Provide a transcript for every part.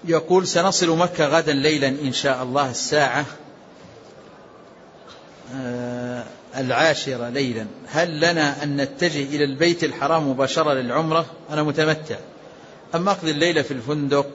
يقول: سنصل مكة غدا ليلا إن شاء الله الساعة 10 ليلا، هل لنا أن نتجه إلى البيت الحرام مباشرة للعمرة؟ أنا متمتع، أما أقضي الليلة في الفندق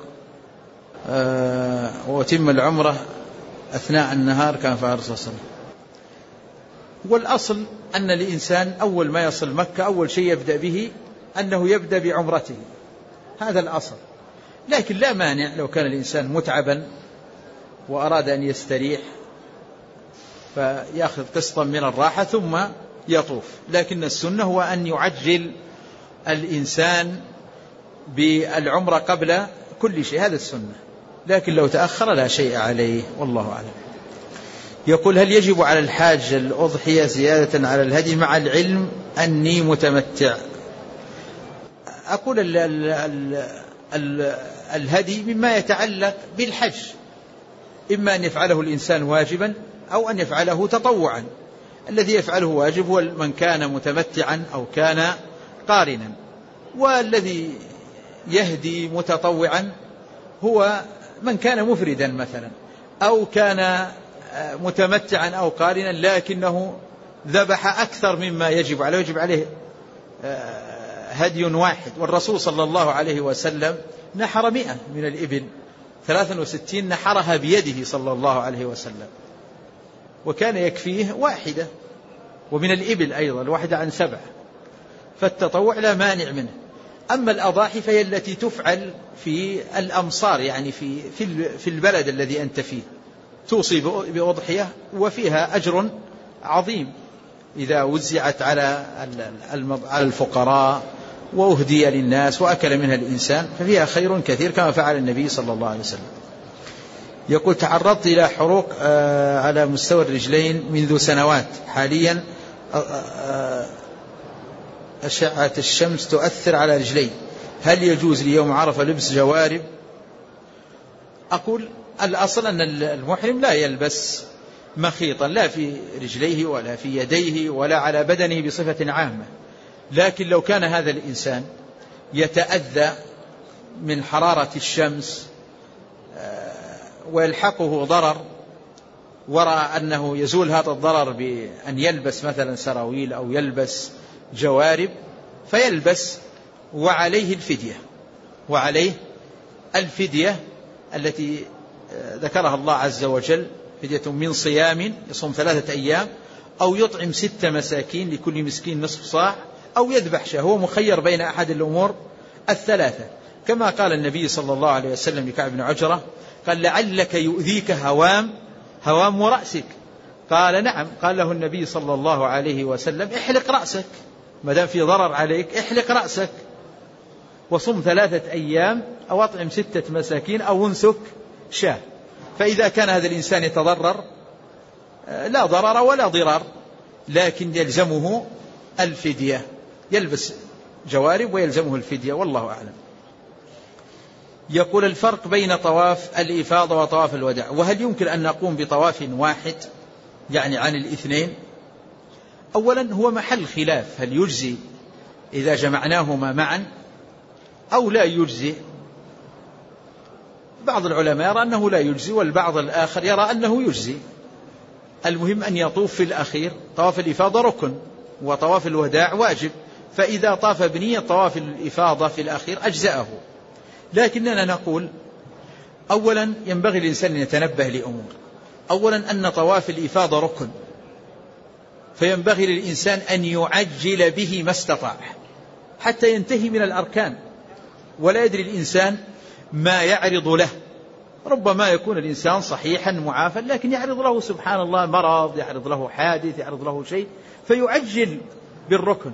وأتم العمرة أثناء النهار كان فعل صلى الله عليه وسلم. والأصل أن الإنسان أول ما يصل مكة أول شيء يبدأ به أنه يبدأ بعمرته، هذا الأصل. لكن لا مانع لو كان الإنسان متعبا وأراد أن يستريح فيأخذ قسطا من الراحة ثم يطوف، لكن السنة هو أن يعجل الإنسان بالعمرة قبل كل شيء، هذا السنة، لكن لو تأخر لا شيء عليه، والله أعلم. يقول: هل يجب على الحاج الأضحية زيادة على الهدي مع العلم أني متمتع؟ أقول الهدي مما يتعلق بالحج، إما أن يفعله الإنسان واجبا أو أن يفعله تطوعا. الذي يفعله واجب هو من كان متمتعا أو كان قارنا، والذي يهدي متطوعا هو من كان مفردا مثلا، أو كان متمتعا أو قارنا لكنه ذبح أكثر مما يجب عليه، يجب عليه هدي واحد. والرسول صلى الله عليه وسلم نحر 100 من الإبل، 63 نحرها بيده صلى الله عليه وسلم، وكان يكفيه 1. ومن الإبل أيضا 1 عن 7، فالتطوع لا مانع منه. أما الأضاحي فهي التي تفعل في الأمصار، يعني في البلد الذي أنت فيه، توصي بأضحية وفيها أجر عظيم إذا وزعت على الفقراء وأهدي للناس وأكل منها الإنسان، ففيها خير كثير كما فعل النبي صلى الله عليه وسلم. يقول: تعرضت إلى حروق على مستوى الرجلين منذ سنوات، حاليا أشعة الشمس تؤثر على رجلي، هل يجوز لي يوم عرفة لبس جوارب؟ أقول الأصل أن المحرم لا يلبس مخيطا لا في رجليه ولا في يديه ولا على بدنه بصفة عامة، لكن لو كان هذا الإنسان يتأذى من حرارة الشمس ويلحقه ضرر ورأى أنه يزول هذا الضرر بأن يلبس مثلا سراويل أو يلبس جوارب فيلبس، وعليه الفدية التي ذكرها الله عز وجل: فدية من صيام، يصوم 3 أيام، أو يطعم 6 مساكين لكل مسكين نصف صاع، أو يذبح شاة. هو مخير بين أحد الأمور الثلاثة، كما قال النبي صلى الله عليه وسلم لكعب بن عجرة، قال: لعلك يؤذيك هوام رأسك. قال: نعم. قال له النبي صلى الله عليه وسلم: احلق رأسك، ما دام في ضرر عليك احلق رأسك، وصم 3 أيام، أو أطعم 6 مساكين، أو انسك شاة. فإذا كان هذا الإنسان يتضرر لا ضرر ولا ضرار، لكن يلزمه الفدية، يلبس جوارب ويلزمه الفدية، والله أعلم. يقول: الفرق بين طواف الإفاضة وطواف الوداع، وهل يمكن أن نقوم بطواف واحد يعني عن الاثنين؟ أولا هو محل خلاف، هل يجزي إذا جمعناهما معا أو لا يجزي؟ بعض العلماء يرى أنه لا يجزي، والبعض الآخر يرى أنه يجزي. المهم أن يطوف في الأخير. طواف الإفاضة ركن وطواف الوداع واجب، فإذا طاف بنية طواف الإفاضة في الأخير أجزأه. لكننا نقول أولا ينبغي الإنسان أن يتنبه لأمور. أولا أن طواف الإفاضة ركن، فينبغي للإنسان أن يعجل به ما استطاع حتى ينتهي من الأركان، ولا يدري الإنسان ما يعرض له. ربما يكون الإنسان صحيحا معافى، لكن يعرض له سبحان الله مرض، يعرض له حادث، يعرض له شيء، فيعجل بالركن.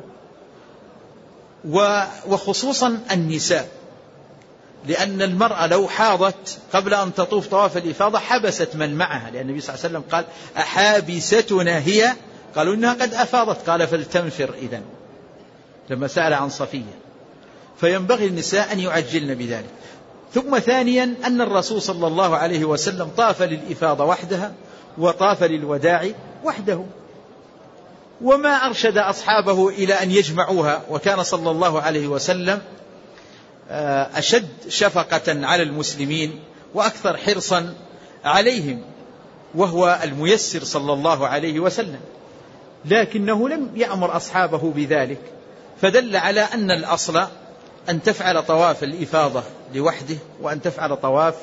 وخصوصا النساء، لأن المرأة لو حاضت قبل أن تطوف طواف الإفاضة حبست من معها، لأن النبي صلى الله عليه وسلم قال: أحابستنا هي؟ قالوا إنها قد أفاضت، قال: فلتنفر إذن، لما سأل عن صفية. فينبغي النساء أن يعجلن بذلك. ثم ثانيا أن الرسول صلى الله عليه وسلم طاف للإفاضة وحدها وطاف للوداع وحده، وما أرشد أصحابه إلى أن يجمعوها، وكان صلى الله عليه وسلم أشد شفقة على المسلمين وأكثر حرصا عليهم، وهو الميسر صلى الله عليه وسلم، لكنه لم يأمر أصحابه بذلك، فدل على أن الأصل أن تفعل طواف الإفاضة لوحده، وأن تفعل طواف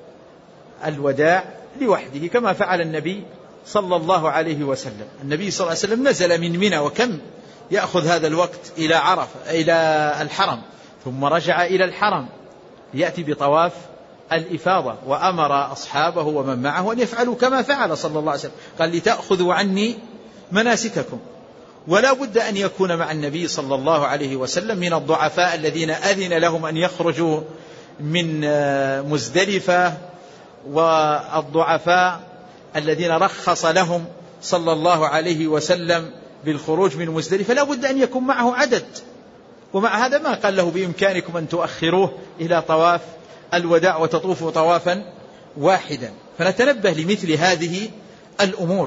الوداع لوحده، كما فعل النبي صلى الله عليه وسلم. النبي صلى الله عليه وسلم نزل من منى، وكم يأخذ هذا الوقت إلى عرفة إلى الحرم، ثم رجع إلى الحرم يأتي بطواف الإفاضة، وأمر أصحابه ومن معه أن يفعلوا كما فعل صلى الله عليه وسلم، قال لتأخذوا عني مناسككم. ولا بد أن يكون مع النبي صلى الله عليه وسلم من الضعفاء الذين أذن لهم أن يخرجوا من مزدلفة، والضعفاء الذين رخص لهم صلى الله عليه وسلم بالخروج من مزدلفة، لا بد أن يكون معه عدد. ومع هذا ما قال له بإمكانكم أن تؤخروه إلى طواف الوداع وتطوفوا طوافا واحدا. فنتنبه لمثل هذه الأمور.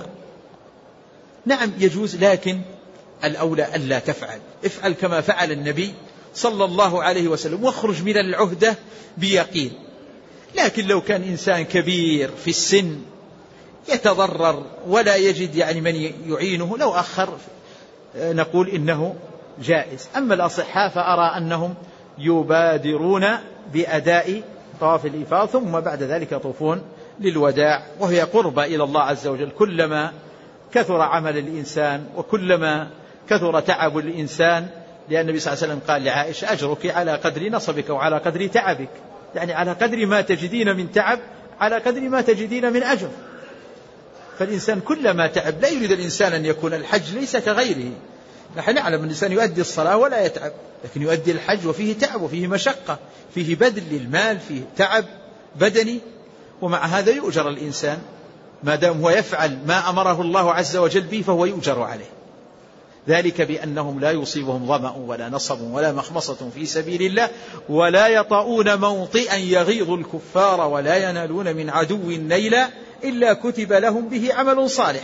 نعم يجوز، لكن الأولى ألا تفعل، افعل كما فعل النبي صلى الله عليه وسلم، واخرج من العهدة بيقين. لكن لو كان إنسان كبير في السن يتضرر ولا يجد من يعينه، لو أخر نقول إنه جائز. أما الأصحاء فأرى أنهم يبادرون بأداء طواف الإفاضة، ثم بعد ذلك يطوفون للوداع، وهي قربة إلى الله عز وجل. كلما كثر عمل الإنسان وكلما كثر تعب الإنسان، لأن النبي صلى الله عليه وسلم قال لعائشة أجرك على قدر نصبك وعلى قدر تعبك، يعني على قدر ما تجدين من تعب على قدر ما تجدين من أجر. فالإنسان كلما تعب. لا يريد الإنسان أن يكون الحج ليس كغيره. نحن نعلم أن الإنسان يؤدي الصلاة ولا يتعب، لكن يؤدي الحج وفيه تعب وفيه مشقة، فيه بذل للمال، فيه تعب بدني، ومع هذا يؤجر الإنسان ما دام هو يفعل ما أمره الله عز وجل به، فهو يؤجر عليه. ذلك بأنهم لا يصيبهم ظمأ ولا نصب ولا مخمصة في سبيل الله، ولا يطؤون موطئا يغيظ الكفار، ولا ينالون من عدو نيلا إلا كتب لهم به عمل صالح.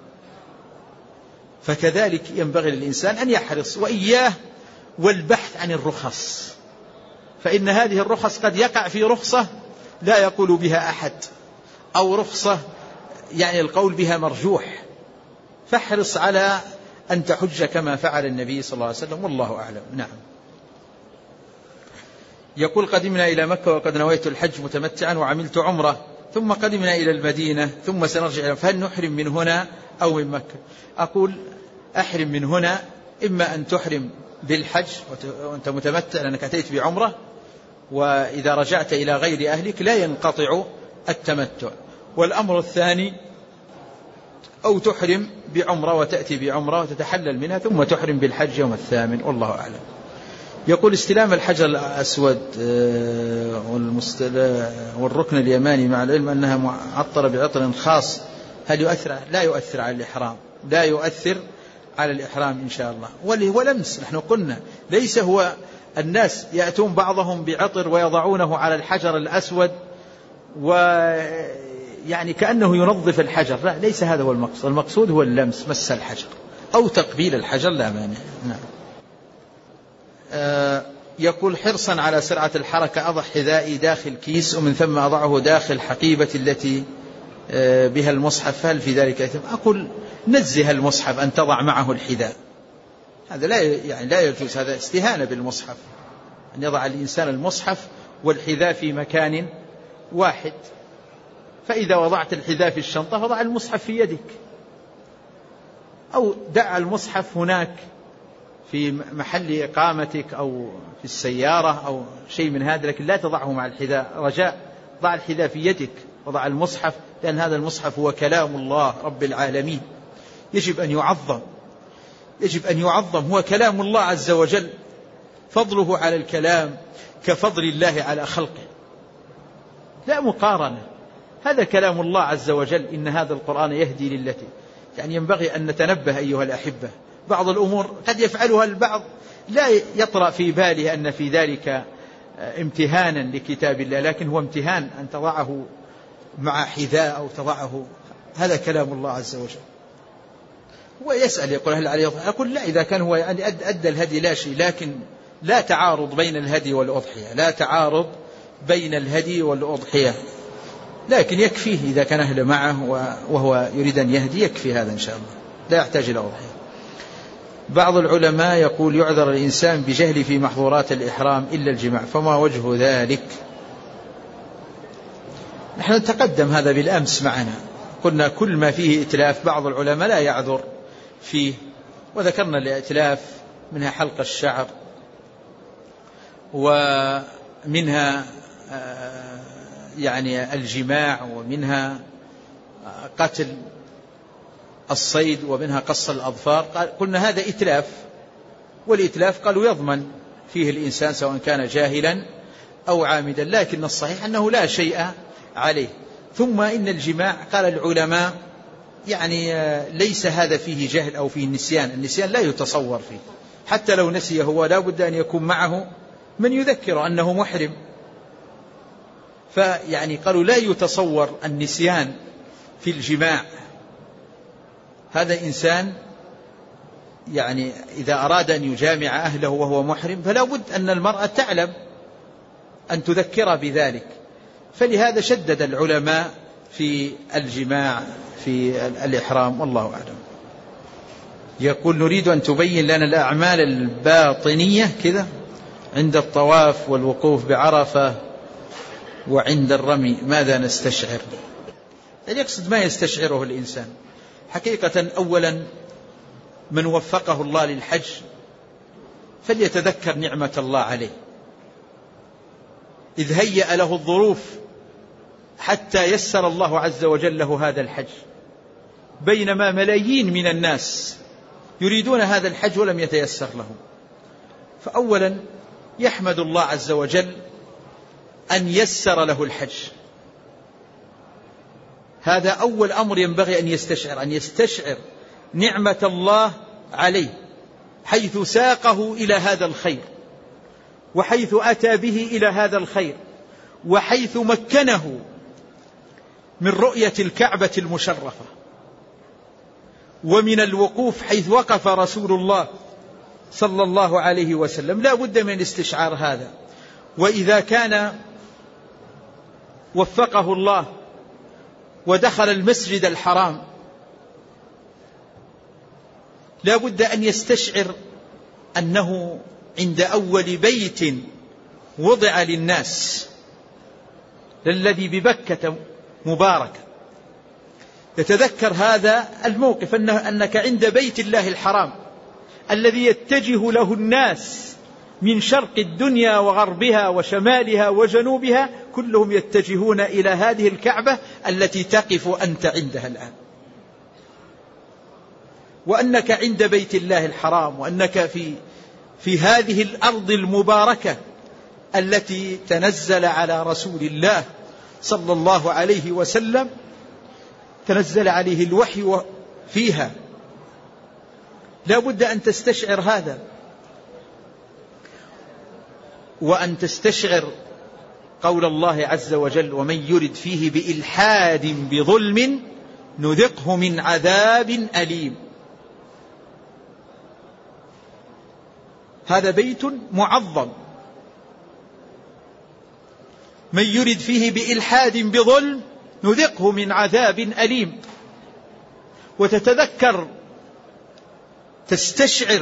فكذلك ينبغي للإنسان أن يحرص، وإياه والبحث عن الرخص، فإن هذه الرخص قد يقع في رخصة لا يقول بها أحد، أو رخصة القول بها مرجوح. فاحرص على أن تحج كما فعل النبي صلى الله عليه وسلم، والله أعلم. نعم. يقول قدمنا إلى مكة وقد نويت الحج متمتعا وعملت عمرة، ثم قدمنا إلى المدينة ثم سنرجع، فهل نحرم من هنا أو من مكة؟ أقول أحرم من هنا، إما أن تحرم بالحج وأنت متمتع لأنك أتيت بعمرة، وإذا رجعت إلى غير أهلك لا ينقطع التمتع. والأمر الثاني أو تحرم بعمرة وتأتي بعمرة وتتحلل منها ثم تحرم بالحج يوم الثامن، والله أعلم. يقول استلام الحجر الأسود والركن اليماني مع العلم أنها معطرة بعطر خاص، هل يؤثر؟ لا يؤثر على الإحرام، لا يؤثر على الإحرام إن شاء الله. هو لمس، نحن قلنا ليس هو الناس يأتون بعضهم بعطر ويضعونه على الحجر الأسود كأنه ينظف الحجر، لا، ليس هذا هو المقصود. المقصود هو اللمس، مس الحجر أو تقبيل الحجر، لا مانع. نعم. يقول حرصا على سرعة الحركة أضع حذائي داخل كيس ومن ثم أضعه داخل حقيبة التي بها المصحف، هل في ذلك إثم؟ أقول نزه المصحف أن تضع معه الحذاء، هذا لا يجوز، هذا استهانة بالمصحف، أن يضع الإنسان المصحف والحذاء في مكان واحد. فإذا وضعت الحذاء في الشنطة فضع المصحف في يدك، أو دع المصحف هناك في محل إقامتك أو في السيارة أو شيء من هذا، لكن لا تضعه مع الحذاء، رجاء ضع الحذاء في يدك وضع المصحف، لأن هذا المصحف هو كلام الله رب العالمين، يجب أن يعظم، هو كلام الله عز وجل، فضله على الكلام كفضل الله على خلقه، لا مقارنة. هذا كلام الله عز وجل، إن هذا القرآن يهدي للتي، ينبغي أن نتنبه أيها الأحبة. بعض الأمور قد يفعلها البعض لا يطرأ في باله أن في ذلك امتهانا لكتاب الله، لكن هو امتهان أن تضعه مع حذاء أو تضعه، هذا كلام الله عز وجل. هو يسأل يقول هل عليه؟ أقول لا، إذا كان هو أدى الهدي لا شيء، لكن لا تعارض بين الهدي والأضحية، لا تعارض بين الهدي والأضحية، لكن يكفيه إذا كان أهل معه وهو يريد أن يهدي، يكفي هذا إن شاء الله، لا يحتاج إلى أضحية. بعض العلماء يقول يعذر الإنسان بجهل في محظورات الإحرام إلا الجماع، فما وجه ذلك؟ نحن تقدم هذا بالأمس معنا، قلنا كل ما فيه إتلاف بعض العلماء لا يعذر فيه، وذكرنا الإتلاف منها حلق الشعر، ومنها يعني الجماع، ومنها قتل الصيد، ومنها قص الأظفار. قلنا هذا إتلاف، والإتلاف قالوا يضمن فيه الإنسان سواء كان جاهلا أو عامدا، لكن الصحيح أنه لا شيء عليه. ثم إن الجماع قال العلماء يعني ليس هذا فيه جهل أو فيه نسيان، النسيان لا يتصور فيه، حتى لو نسي هو لا بد أن يكون معه من يذكر أنه محرم، فيعني قالوا لا يتصور النسيان في الجماع. هذا إنسان يعني إذا أراد أن يجامع أهله وهو محرم فلا بد أن المرأة تعلم أن تذكر بذلك، فلهذا شدد العلماء في الجماع في الإحرام، والله أعلم. يقول نريد أن تبين لنا الأعمال الباطنية كذا عند الطواف والوقوف بعرفة وعند الرمي، ماذا نستشعر؟ يعني يقصد ما يستشعره الإنسان حقيقة. أولا من وفقه الله للحج فليتذكر نعمة الله عليه، إذ هيأ له الظروف حتى يسر الله عز وجل له هذا الحج، بينما ملايين من الناس يريدون هذا الحج ولم يتيسر لهم. فأولا يحمد الله عز وجل أن يسر له الحج، هذا أول أمر ينبغي أن يستشعر نعمة الله عليه، حيث ساقه إلى هذا الخير، وحيث أتى به إلى هذا الخير، وحيث مكنه من رؤية الكعبة المشرفة، ومن الوقوف حيث وقف رسول الله صلى الله عليه وسلم. لا بد من استشعار هذا. وإذا كان وفقه الله ودخل المسجد الحرام لا بد أن يستشعر أنه عند أول بيت وضع للناس، للذي ببكة مباركة. يتذكر هذا الموقف، أنك عند بيت الله الحرام الذي يتجه له الناس من شرق الدنيا وغربها وشمالها وجنوبها، كلهم يتجهون إلى هذه الكعبة التي تقف أنت عندها الآن، وأنك عند بيت الله الحرام، وأنك في هذه الأرض المباركة التي تنزل على رسول الله صلى الله عليه وسلم، تنزل عليه الوحي فيها. لا بد أن تستشعر هذا، وأن تستشعر قول الله عز وجل ومن يرد فيه بإلحاد بظلم نذقه من عذاب أليم. هذا بيت معظم، من يرد فيه بإلحاد بظلم نذقه من عذاب أليم. وتتذكر تستشعر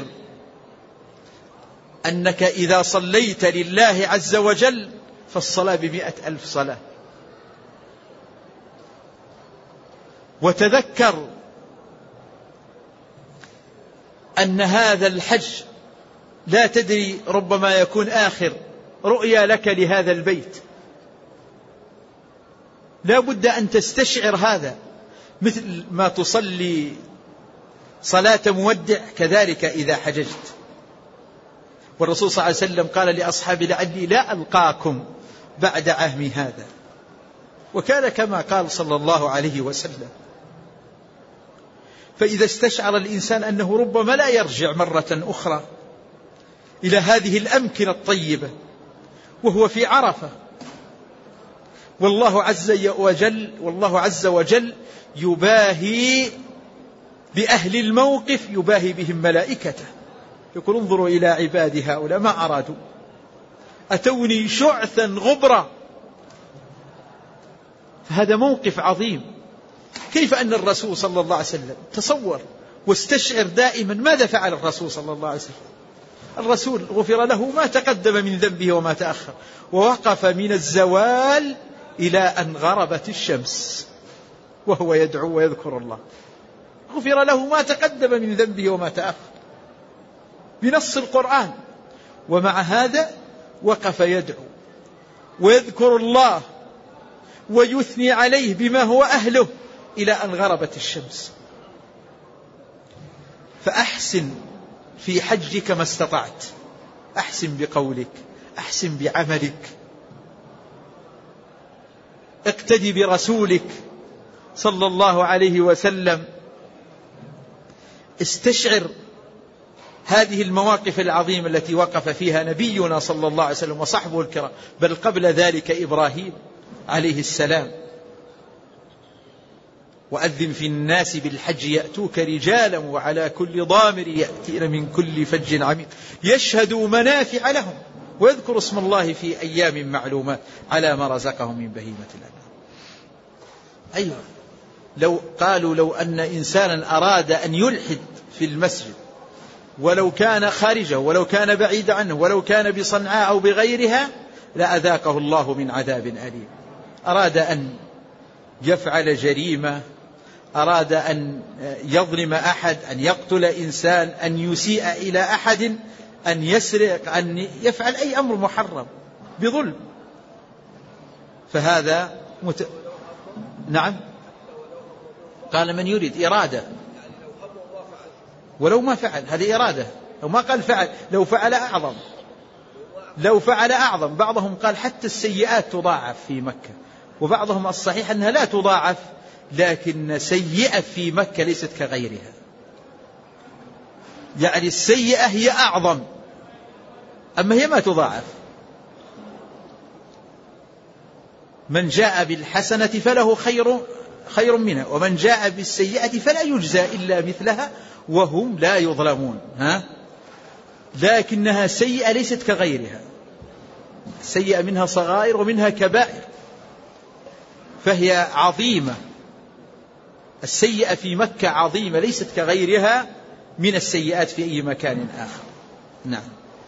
أنك إذا صليت لله عز وجل فالصلاة 100,000 صلاة. وتذكر أن هذا الحج لا تدري ربما يكون آخر رؤيا لك لهذا البيت. لا بد أن تستشعر هذا، مثل ما تصلي صلاة مودع كذلك إذا حججت. والرسول صلى الله عليه وسلم قال لأصحابه لعلي لا ألقاكم بعد عامي هذا، وكان كما قال صلى الله عليه وسلم. فإذا استشعر الإنسان أنه ربما لا يرجع مرة أخرى إلى هذه الأمكنة الطيبة وهو في عرفة، والله عز وجل يباهي بأهل الموقف، يباهي بهم ملائكته، يقول انظروا إلى عبادي هؤلاء ما أرادوا، أتوني شعثا غبرا. فهذا موقف عظيم. كيف أن الرسول صلى الله عليه وسلم، تصور واستشعر دائما ماذا فعل الرسول صلى الله عليه وسلم. الرسول غفر له ما تقدم من ذنبه وما تأخر، ووقف من الزوال إلى أن غربت الشمس وهو يدعو ويذكر الله. غفر له ما تقدم من ذنبه وما تأخر بنص القرآن، ومع هذا وقف يدعو ويذكر الله ويثني عليه بما هو أهله إلى أن غربت الشمس. فأحسن في حجك ما استطعت، أحسن بقولك، أحسن بعملك، اقتدي برسولك صلى الله عليه وسلم. استشعر هذه المواقف العظيمة التي وقف فيها نبينا صلى الله عليه وسلم وصحبه الكرام، بل قبل ذلك إبراهيم عليه السلام. وأذن في الناس بالحج يأتوك رجالا وعلى كل ضامر يأتين من كل فج عميق يشهدوا منافع لهم ويذكروا اسم الله في أيام معلومات على ما رزقهم من بهيمة الأنعام. أيوة، لو قالوا لو أن إنسانا أراد أن يلحد في المسجد ولو كان خارجه ولو كان بعيد عنه ولو كان بصنعاء أو بغيرها لأذاقه الله من عذاب أليم. أراد أن يفعل جريمة، أراد أن يظلم أحد، أن يقتل إنسان، أن يسيء إلى أحد، أن يسرق، أن يفعل أي أمر محرم بظلم، فهذا نعم. قال من يريد إرادة، ولو ما فعل هذه إرادة، لو ما قال فعل، لو فعل أعظم، لو فعل أعظم. بعضهم قال حتى السيئات تضاعف في مكة، وبعضهم الصحيح أنها لا تضاعف، لكن سيئة في مكة ليست كغيرها، يعني السيئة هي أعظم، أما هي ما تضاعف. من جاء بالحسنة فله خير منها، ومن جاء بالسيئة فلا يجزى إلا مثلها وهم لا يظلمون. لكنها سيئة ليست كغيرها، سيئة منها صغائر ومنها كبائر، فهي عظيمة. السيئة في مكة عظيمة ليست كغيرها من السيئات في أي مكان آخر. نعم.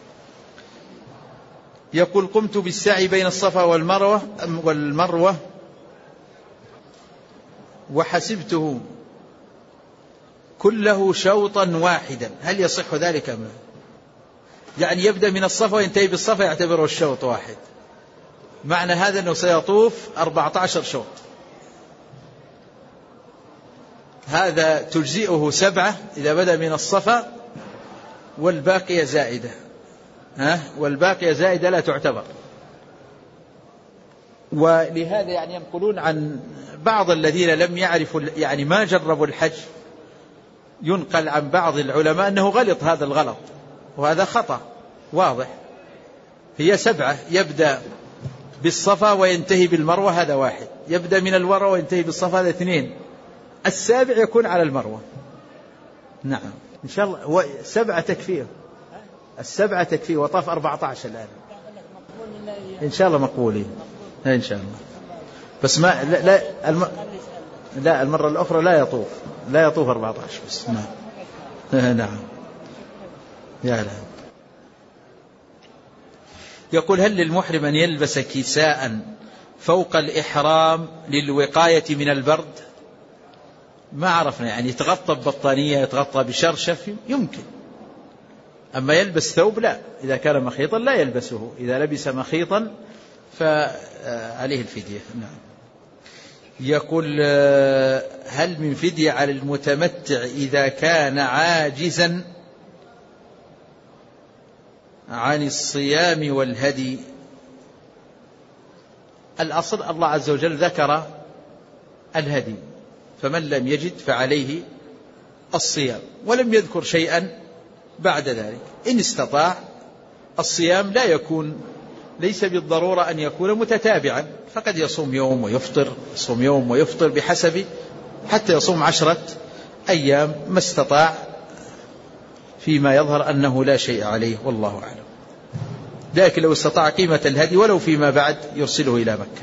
يقول قمت بالسعي بين الصفا والمروة وحسبته كله شوطا واحدا، هل يصح ذلك أم لا؟ يعني يبدأ من الصفا وينتهي بالصفا يعتبره الشوط واحد، معنى هذا أنه سيطوف 14 شوط، هذا تجزئه 7 إذا بدأ من الصفا، والباقية زائدة، والباقية زائدة لا تعتبر. ولهذا يعني ينقلون عن بعض الذين لم يعرفوا يعني ما جربوا الحج، ينقل عن بعض العلماء أنه غلط هذا الغلط، وهذا خطأ واضح. هي 7، يبدأ بالصفا وينتهي بالمروة هذا 1، يبدأ من المروة وينتهي بالصفا هذا 2، السابع يكون على المروة. نعم إن شاء الله 7 تكفيه، 7 تكفيه، وطاف 14 الآن إن شاء الله مقبولين إن شاء الله. بس ما لا المرة الأخرى لا يطوف 14 بس. نعم يا لا. يقول هل للمحرم أن يلبس كساء فوق الإحرام للوقاية من البرد؟ ما عرفنا، يعني يتغطى ببطانية، يتغطى بشرشف يمكن، أما يلبس ثوب لا، إذا كان مخيطا لا يلبسه، إذا لبس مخيطا فعليه الفدية. نعم. يقول هل من فدية على المتمتع إذا كان عاجزا عن الصيام والهدي؟ الأصل الله عز وجل ذكر الهدي، فمن لم يجد فعليه الصيام، ولم يذكر شيئا بعد ذلك. إن استطاع الصيام ليس بالضرورة أن يكون متتابعا، فقد يصوم يوم ويفطر، يصوم يوم ويفطر بحسب، حتى يصوم 10 أيام ما استطاع فيما يظهر أنه لا شيء عليه والله أعلم. لكن لو استطاع قيمة الهدي ولو فيما بعد يرسله إلى مكة.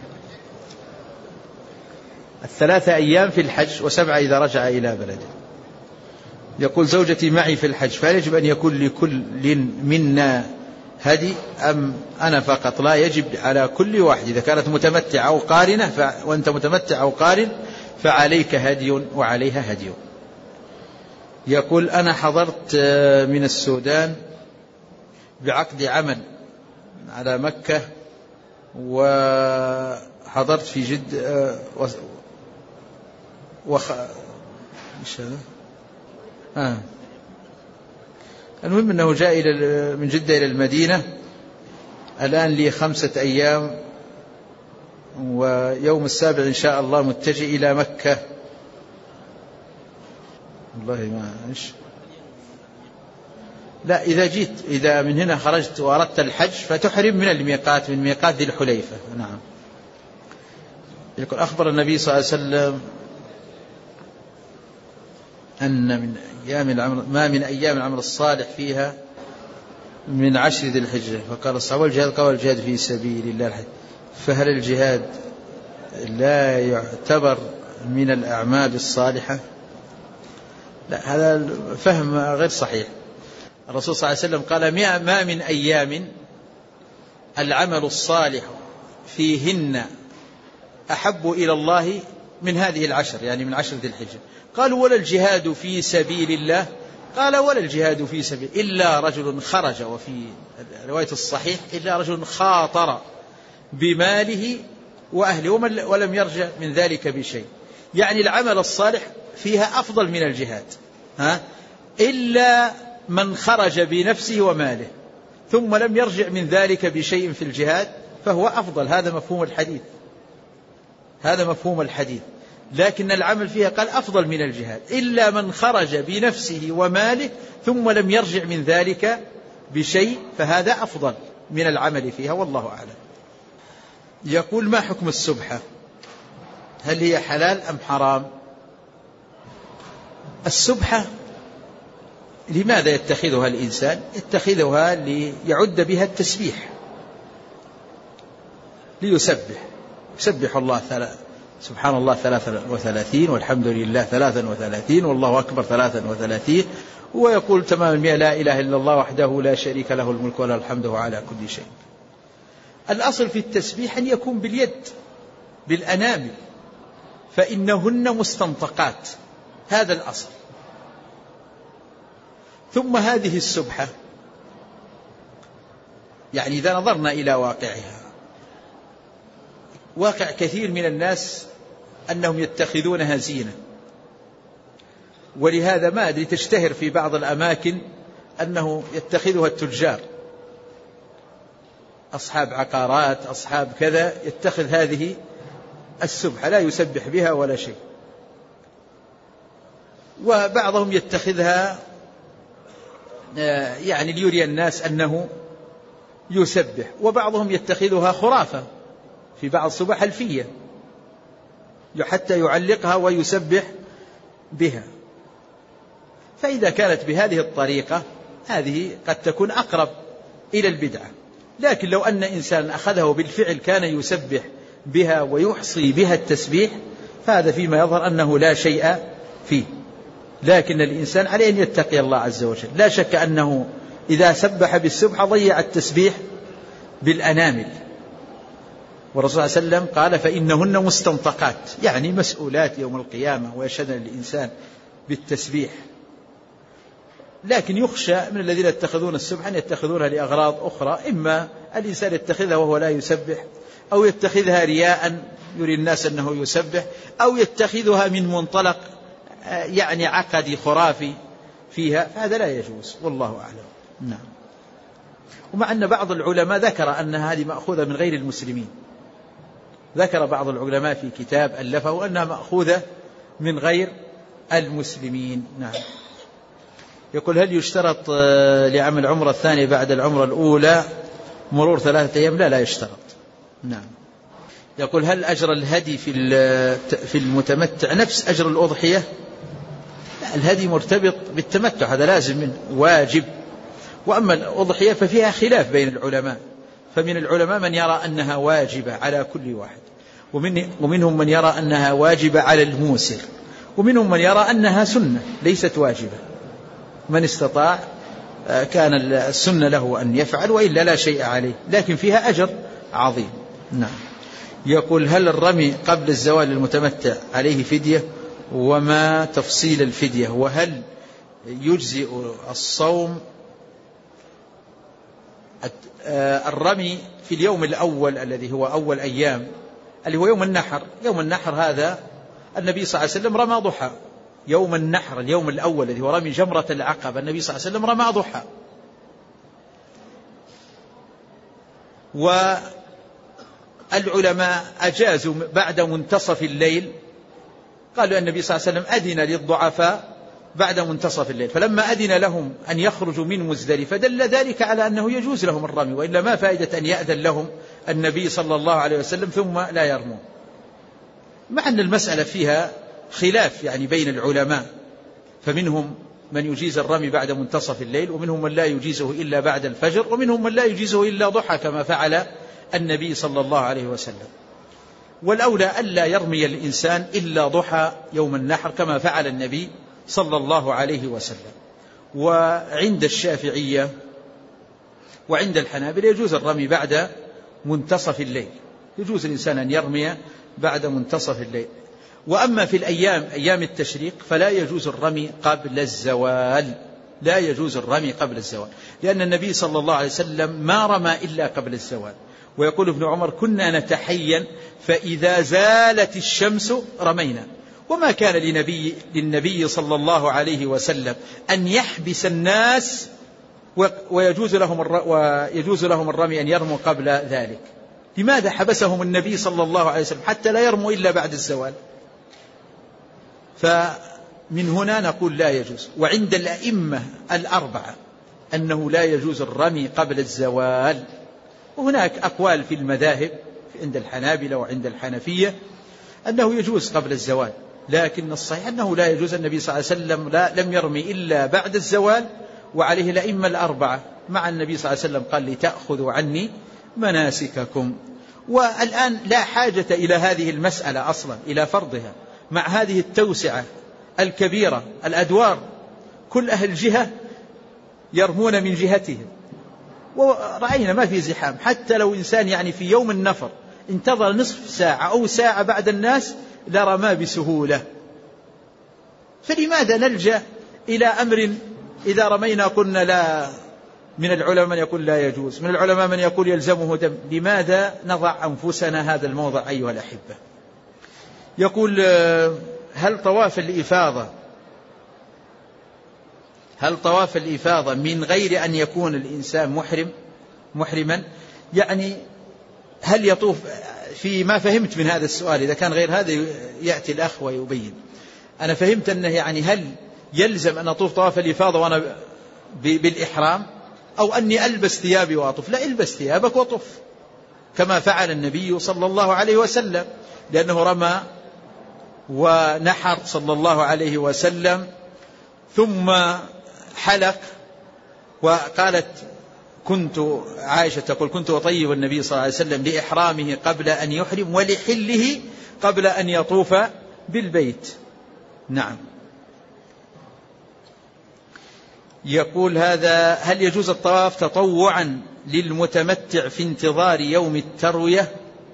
3 أيام في الحج و7 إذا رجع إلى بلده. يقول زوجتي معي في الحج، فهل يجب أن يكون لكل منا هدي أم أنا فقط؟ لا، يجب على كل واحد. إذا كانت متمتعة أو قارنة وأنت متمتع أو قارن فعليك هدي وعليها هدي. يقول أنا حضرت من السودان بعقد عمل على مكة، وحضرت في جدة المهم أنه جاء من جدة إلى المدينة. الآن لي 5 أيام، ويوم 7 إن شاء الله متجه إلى مكة. والله ما إيش. لا، إذا من هنا خرجت وأردت الحج فتحرم من الميقات، من ميقات ذي الحليفة. نعم. يقول أخبر النبي صلى الله عليه وسلم أن من أيام العمل ما من أيام العمل الصالح فيها من 10 ذي الحجة. فقال الصحابة الجهاد، قال الجهاد في سبيل الله. فهل الجهاد لا يعتبر من الأعمال الصالحة؟ لا، هذا فهم غير صحيح. الرسول صلى الله عليه وسلم قال ما من أيام العمل الصالح فيهن أحب إلى الله من هذه 10، يعني من 10 ذي الحجة. قالوا ولا الجهاد في سبيل الله؟ قال ولا الجهاد في سبيل إلا رجل خرج، وفي رواية الصحيح إلا رجل خاطر بماله وأهله ولم يرجع من ذلك بشيء. يعني العمل الصالح فيها أفضل من الجهاد، إلا من خرج بنفسه وماله ثم لم يرجع من ذلك بشيء في الجهاد فهو أفضل. هذا مفهوم الحديث. لكن العمل فيها قال أفضل من الجهاد، إلا من خرج بنفسه وماله ثم لم يرجع من ذلك بشيء، فهذا أفضل من العمل فيها والله أعلم. يقول ما حكم السبحة؟ هل هي حلال أم حرام؟ السبحة لماذا يتخذها الإنسان؟ يتخذها ليعد بها التسبيح، يسبح الله سبحان الله 33 والحمد لله 33 والله أكبر 33، ويقول تمام 100 لا إله إلا الله وحده لا شريك له الملك وله الحمد على كل شيء. الأصل في التسبيح أن يكون باليد بالأنامل، فإنهن مستنطقات، هذا الأصل. ثم هذه السبحة يعني إذا نظرنا إلى واقعها، واقع كثير من الناس أنهم يتخذونها زينة، ولهذا ما أدري تشتهر في بعض الأماكن أنه يتخذها التجار، أصحاب عقارات أصحاب كذا يتخذ هذه السبحة لا يسبح بها ولا شيء. وبعضهم يتخذها يعني ليري الناس أنه يسبح، وبعضهم يتخذها خرافة في بعض سبح الفية حتى يعلقها ويسبح بها. فإذا كانت بهذه الطريقة هذه قد تكون أقرب إلى البدعة. لكن لو أن إنسان أخذه بالفعل كان يسبح بها ويحصي بها التسبيح فهذا فيما يظهر أنه لا شيء فيه. لكن الإنسان عليه أن يتقي الله عز وجل. لا شك أنه إذا سبح بالسبحة ضيع التسبيح بالأنامل، والرسول صلى الله عليه وسلم قال فإنهن مستنطقات، يعني مسؤولات يوم القيامة ويشهدن الإنسان بالتسبيح. لكن يخشى من الذين يتخذون السبحة أن يتخذونها لأغراض أخرى، إما الإنسان يتخذها وهو لا يسبح، أو يتخذها رياء يري الناس أنه يسبح، أو يتخذها من منطلق يعني عقدي خرافي فيها، فهذا لا يجوز والله أعلم. نعم. ومع أن بعض العلماء ذكر أن هذه مأخوذة من غير المسلمين، ذكر بعض العلماء في كتاب ألفه أنها مأخوذة من غير المسلمين. نعم. يقول هل يشترط لعمل العمرة الثانية بعد العمرة الأولى مرور 3 أيام؟ لا يشترط. نعم. يقول هل أجر الهدي في المتمتع نفس أجر الأضحية؟ الهدي مرتبط بالتمتع، هذا لازم منه واجب. وأما الأضحية ففيها خلاف بين العلماء، فمن العلماء من يرى أنها واجبة على كل واحد، ومنهم من يرى أنها واجبة على الموسر، ومنهم من يرى أنها سنة ليست واجبة. من استطاع كان السنة له أن يفعل، وإلا لا شيء عليه، لكن فيها أجر عظيم. نعم. يقول: هل الرمي قبل الزوال المتمتع عليه فدية؟ وما تفصيل الفدية؟ وهل يجزئ الصوم الرمي في اليوم الأول الذي هو أول أيام، اللي هو يوم النحر؟ يوم النحر هذا النبي صلى الله عليه وسلم رمى ضحى. يوم النحر اليوم الأول الذي هو رمي جمرة العقبة، النبي صلى الله عليه وسلم رمى ضحى. والعلماء أجازوا بعد منتصف الليل، قالوا النبي صلى الله عليه وسلم أذن للضعفاء بعد منتصف الليل، فلما أذن لهم أن يخرجوا من مزدلفة دل ذلك على أنه يجوز لهم الرمي، وإلا ما فائدة أن يأذن لهم النبي صلى الله عليه وسلم ثم لا يرمون. مع أن المسألة فيها خلاف يعني بين العلماء، فمنهم من يجيز الرمي بعد منتصف الليل، ومنهم من لا يجيزه إلا بعد الفجر، ومنهم من لا يجيزه إلا ضحى كما فعل النبي صلى الله عليه وسلم. والأولى ألا يرمي الإنسان إلا ضحى يوم النحر كما فعل النبي صلى الله عليه وسلم. وعند الشافعية وعند الحنابلة يجوز الرمي بعد منتصف الليل، يجوز الإنسان أن يرمي بعد منتصف الليل. وأما في أيام التشريق فلا يجوز الرمي قبل الزوال، لا يجوز الرمي قبل الزوال، لأن النبي صلى الله عليه وسلم ما رمى إلا قبل الزوال. ويقول ابن عمر: كنا نتحين فإذا زالت الشمس رمينا. وما كان للنبي صلى الله عليه وسلم أن يحبس الناس ويجوز لهم الرمي أن يرموا قبل ذلك. لماذا حبسهم النبي صلى الله عليه وسلم حتى لا يرموا إلا بعد الزوال؟ فمن هنا نقول لا يجوز. وعند الأئمة الأربعة أنه لا يجوز الرمي قبل الزوال. وهناك أقوال في المذاهب عند الحنابلة وعند الحنفية أنه يجوز قبل الزوال، لكن الصحيح أنه لا يجوز. النبي صلى الله عليه وسلم لم يرمي إلا بعد الزوال، وعليه الأئمة الأربعة، مع النبي صلى الله عليه وسلم قال: لتأخذوا عني مناسككم. والآن لا حاجة إلى هذه المسألة أصلا، إلى فرضها، مع هذه التوسعة الكبيرة، الأدوار كل أهل جهة يرمون من جهتهم، ورأينا ما في زحام. حتى لو إنسان يعني في يوم النفر انتظر نصف ساعة أو ساعة بعد الناس لرمى بسهولة. فلماذا نلجأ إلى أمر إذا رمينا قلنا لا؟ من العلماء من يقول لا يجوز، من العلماء من يقول يلزمه دم. لماذا نضع أنفسنا هذا الموضع أيها الأحبة؟ يقول: هل طواف الإفاضة من غير أن يكون الإنسان محرما؟ يعني هل يطوف؟ في ما فهمت من هذا السؤال، إذا كان غير هذا يأتي الأخ ويبين. أنا فهمت أنه يعني هل يلزم أن أطوف طواف الإفاضة وأنا بالإحرام، أو أني ألبس ثيابي وأطوف؟ لا، البس ثيابك وطف كما فعل النبي صلى الله عليه وسلم، لأنه رمى ونحر صلى الله عليه وسلم ثم حلق. وقالت عائشة تقول: كنت أطيب النبي صلى الله عليه وسلم لإحرامه قبل أن يحرم ولحله قبل أن يطوف بالبيت. نعم. يقول هذا: هل يجوز الطواف تطوعا للمتمتع في انتظار يوم التروية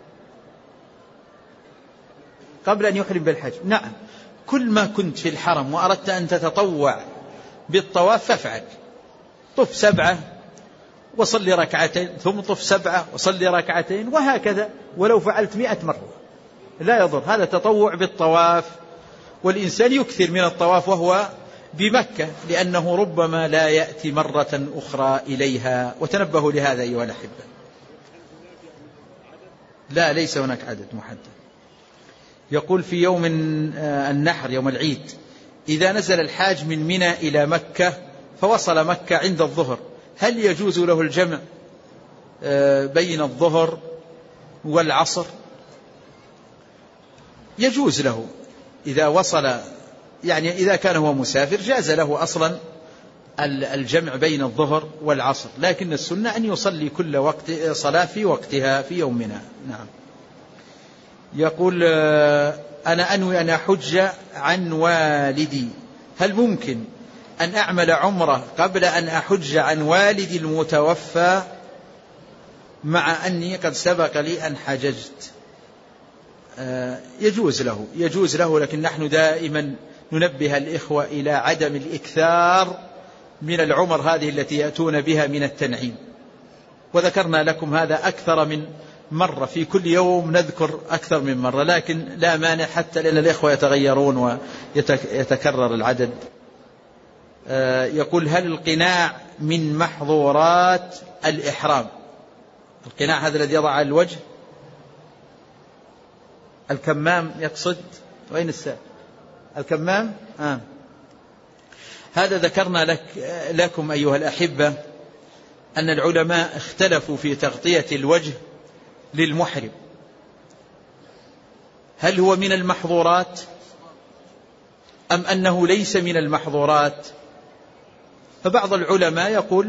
قبل أن يحرم بالحج؟ نعم، كل ما كنت في الحرم وأردت أن تتطوع بالطواف فافعل. طف 7 وصلي ركعتين، ثم طف 7 وصلي ركعتين، وهكذا. ولو فعلت 100 مرة لا يضر، هذا تطوع بالطواف. والإنسان يكثر من الطواف وهو بمكة، لأنه ربما لا يأتي مرة أخرى إليها. وتنبهوا لهذا أيها الأحبة. لا، ليس هناك عدد محدد. يقول: في يوم النحر يوم العيد إذا نزل الحاج من منى إلى مكة فوصل مكة عند الظهر، هل يجوز له الجمع بين الظهر والعصر؟ يجوز له إذا وصل يعني إذا كان هو مسافر جاز له أصلا الجمع بين الظهر والعصر، لكن السنة أن يصلي كل وقت صلاة في وقتها في يومنا. نعم. يقول أنا أنوي أن أحج عن والدي، هل ممكن أن أعمل عمرة قبل أن أحج عن والدي المتوفى مع أني قد سبق لي أن حججت؟ يجوز له، لكن نحن دائما ننبه الإخوة إلى عدم الإكثار من العمر هذه التي يأتون بها من التنعيم، وذكرنا لكم هذا أكثر من مرة، في كل يوم نذكر أكثر من مرة، لكن لا مانع حتى لأن الإخوة يتغيرون ويتكرر العدد. يقول هل القناع من محظورات الإحرام؟ القناع هذا الذي يضع على الوجه، الكمام يقصد، وين السائل؟ الكمام هذا ذكرنا لكم أيها الأحبة أن العلماء اختلفوا في تغطية الوجه للمحرم، هل هو من المحظورات أم أنه ليس من المحظورات؟ فبعض العلماء يقول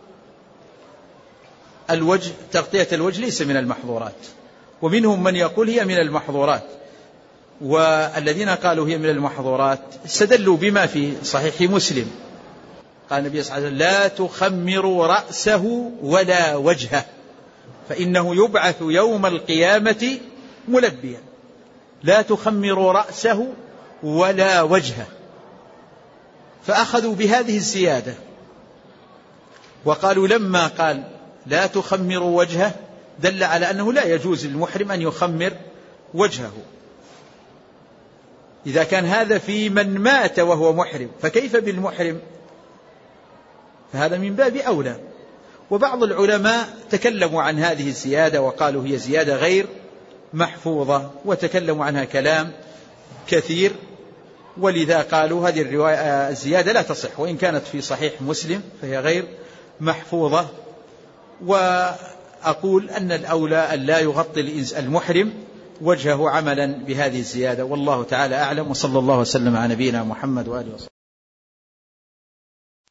تغطية الوجه ليس من المحظورات، ومنهم من يقول هي من المحظورات، والذين قالوا هي من المحظورات استدلوا بما في صحيح مسلم، قال النبي صلى الله عليه وسلم لا تخمروا رأسه ولا وجهه فإنه يبعث يوم القيامة ملبيا. لا تخمروا رأسه ولا وجهه، فأخذوا بهذه الزيادة وقالوا لما قال لا تخمروا وجهه دل على أنه لا يجوز للمحرم أن يخمر وجهه. إذا كان هذا في من مات وهو محرم فكيف بالمحرم؟ فهذا من باب أولى. وبعض العلماء تكلموا عن هذه الزيادة وقالوا هي زيادة غير محفوظة، وتكلموا عنها كلام كثير، ولذا قالوا هذه الزيادة لا تصح، وإن كانت في صحيح مسلم فهي غير محفوظة. وأقول أن الأولى أن لا يغطي المحرم وجهه عملا بهذه الزيادة، والله تعالى أعلم، وصلى الله وسلم على نبينا محمد وآله وصحبه.